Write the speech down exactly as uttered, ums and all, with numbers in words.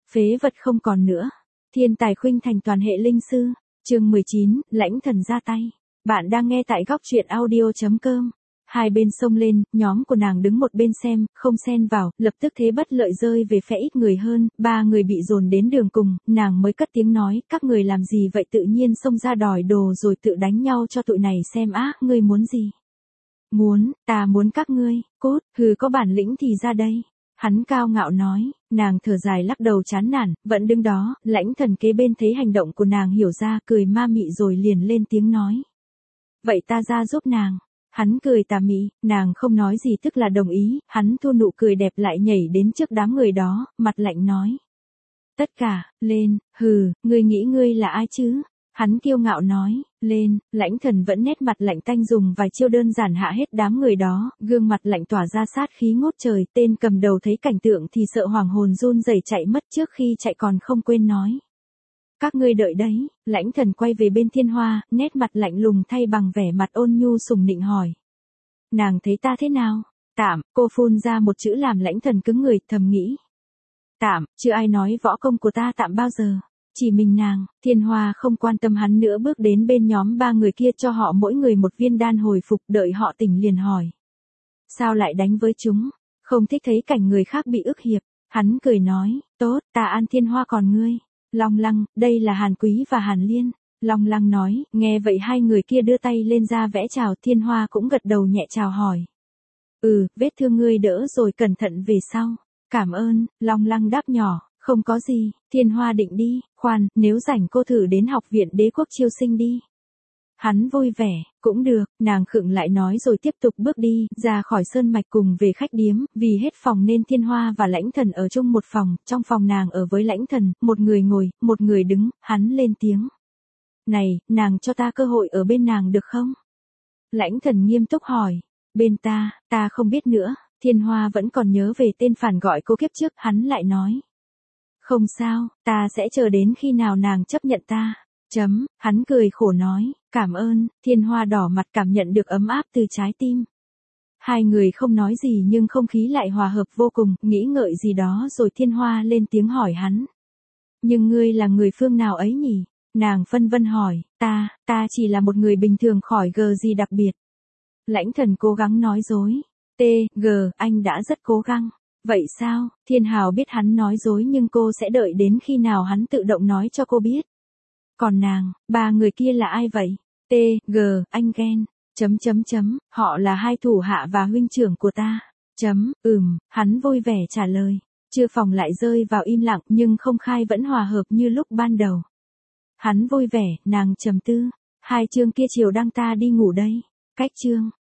Phế vật không còn nữa. Thiên tài khuynh thành toàn hệ linh sư. Chương mười chín, lãnh thần ra tay. Bạn đang nghe tại góc truyện audio chấm com. Hai bên xông lên, nhóm của nàng đứng một bên xem, không xen vào, lập tức thế bất lợi rơi về phe ít người hơn, ba người bị dồn đến đường cùng, nàng mới cất tiếng nói, các người làm gì vậy, tự nhiên xông ra đòi đồ rồi tự đánh nhau cho tụi này xem á, ngươi muốn gì? Muốn, ta muốn các ngươi, cốt, hừ có bản lĩnh thì ra đây. Hắn cao ngạo nói, nàng thở dài lắc đầu chán nản, vẫn đứng đó, lãnh thần kế bên thấy hành động của nàng hiểu ra, cười ma mị rồi liền lên tiếng nói. Vậy ta ra giúp nàng. Hắn cười tà mị, nàng không nói gì tức là đồng ý, hắn thu nụ cười đẹp lại nhảy đến trước đám người đó, mặt lạnh nói. Tất cả, lên, hừ, ngươi nghĩ ngươi là ai chứ? Hắn kiêu ngạo nói, lên, lãnh thần vẫn nét mặt lạnh tanh dùng vài chiêu đơn giản hạ hết đám người đó, gương mặt lạnh tỏa ra sát khí ngút trời, tên cầm đầu thấy cảnh tượng thì sợ hoàng hồn run rẩy chạy mất, trước khi chạy còn không quên nói. Các ngươi đợi đấy, lãnh thần quay về bên Thiên Hoa, nét mặt lạnh lùng thay bằng vẻ mặt ôn nhu sùng nịnh hỏi. Nàng thấy ta thế nào? Tạm, cô phun ra một chữ làm lãnh thần cứng người, thầm nghĩ. Tạm, chưa ai nói võ công của ta tạm bao giờ. Chỉ mình nàng, Thiên Hoa không quan tâm hắn nữa bước đến bên nhóm ba người kia cho họ mỗi người một viên đan hồi phục, đợi họ tỉnh liền hỏi. Sao lại đánh với chúng? Không thích thấy cảnh người khác bị ức hiếp. Hắn cười nói, tốt, ta an Thiên Hoa còn ngươi. Long Lăng, đây là Hàn Quý và Hàn Liên. Long Lăng nói, nghe vậy hai người kia đưa tay lên ra vẽ chào, Thiên Hoa cũng gật đầu nhẹ chào hỏi. Ừ, vết thương ngươi đỡ rồi, cẩn thận về sau. Cảm ơn, Long Lăng đáp nhỏ, không có gì, Thiên Hoa định đi, khoan, nếu rảnh cô thử đến học viện đế quốc chiêu sinh đi. Hắn vui vẻ, cũng được, nàng khựng lại nói rồi tiếp tục bước đi, ra khỏi sơn mạch cùng về khách điếm, vì hết phòng nên Thiên Hoa và lãnh thần ở chung một phòng, trong phòng nàng ở với lãnh thần, một người ngồi, một người đứng, hắn lên tiếng. Này, nàng cho ta cơ hội ở bên nàng được không? Lãnh thần nghiêm túc hỏi, bên ta, ta không biết nữa, Thiên Hoa vẫn còn nhớ về tên phản gọi cô kiếp trước, hắn lại nói. Không sao, ta sẽ chờ đến khi nào nàng chấp nhận ta. Chấm, hắn cười khổ nói, cảm ơn, Thiên Hoa đỏ mặt cảm nhận được ấm áp từ trái tim. Hai người không nói gì nhưng không khí lại hòa hợp vô cùng, nghĩ ngợi gì đó rồi Thiên Hoa lên tiếng hỏi hắn. Nhưng ngươi là người phương nào ấy nhỉ? Nàng phân vân hỏi, ta, ta chỉ là một người bình thường khỏi gờ gì đặc biệt. Lãnh thần cố gắng nói dối, t, g, anh đã rất cố gắng. Vậy sao, Thiên Hào biết hắn nói dối nhưng cô sẽ đợi đến khi nào hắn tự động nói cho cô biết. Còn nàng, ba người kia là ai vậy? T, G, anh ghen. Chấm chấm chấm, họ là hai thủ hạ và huynh trưởng của ta. Chấm, ừm, hắn vui vẻ trả lời. Chưa phòng lại rơi vào im lặng nhưng không khai vẫn hòa hợp như lúc ban đầu. Hắn vui vẻ, nàng trầm tư. Hai chương kia chiều đăng ta đi ngủ đây. Cách chương.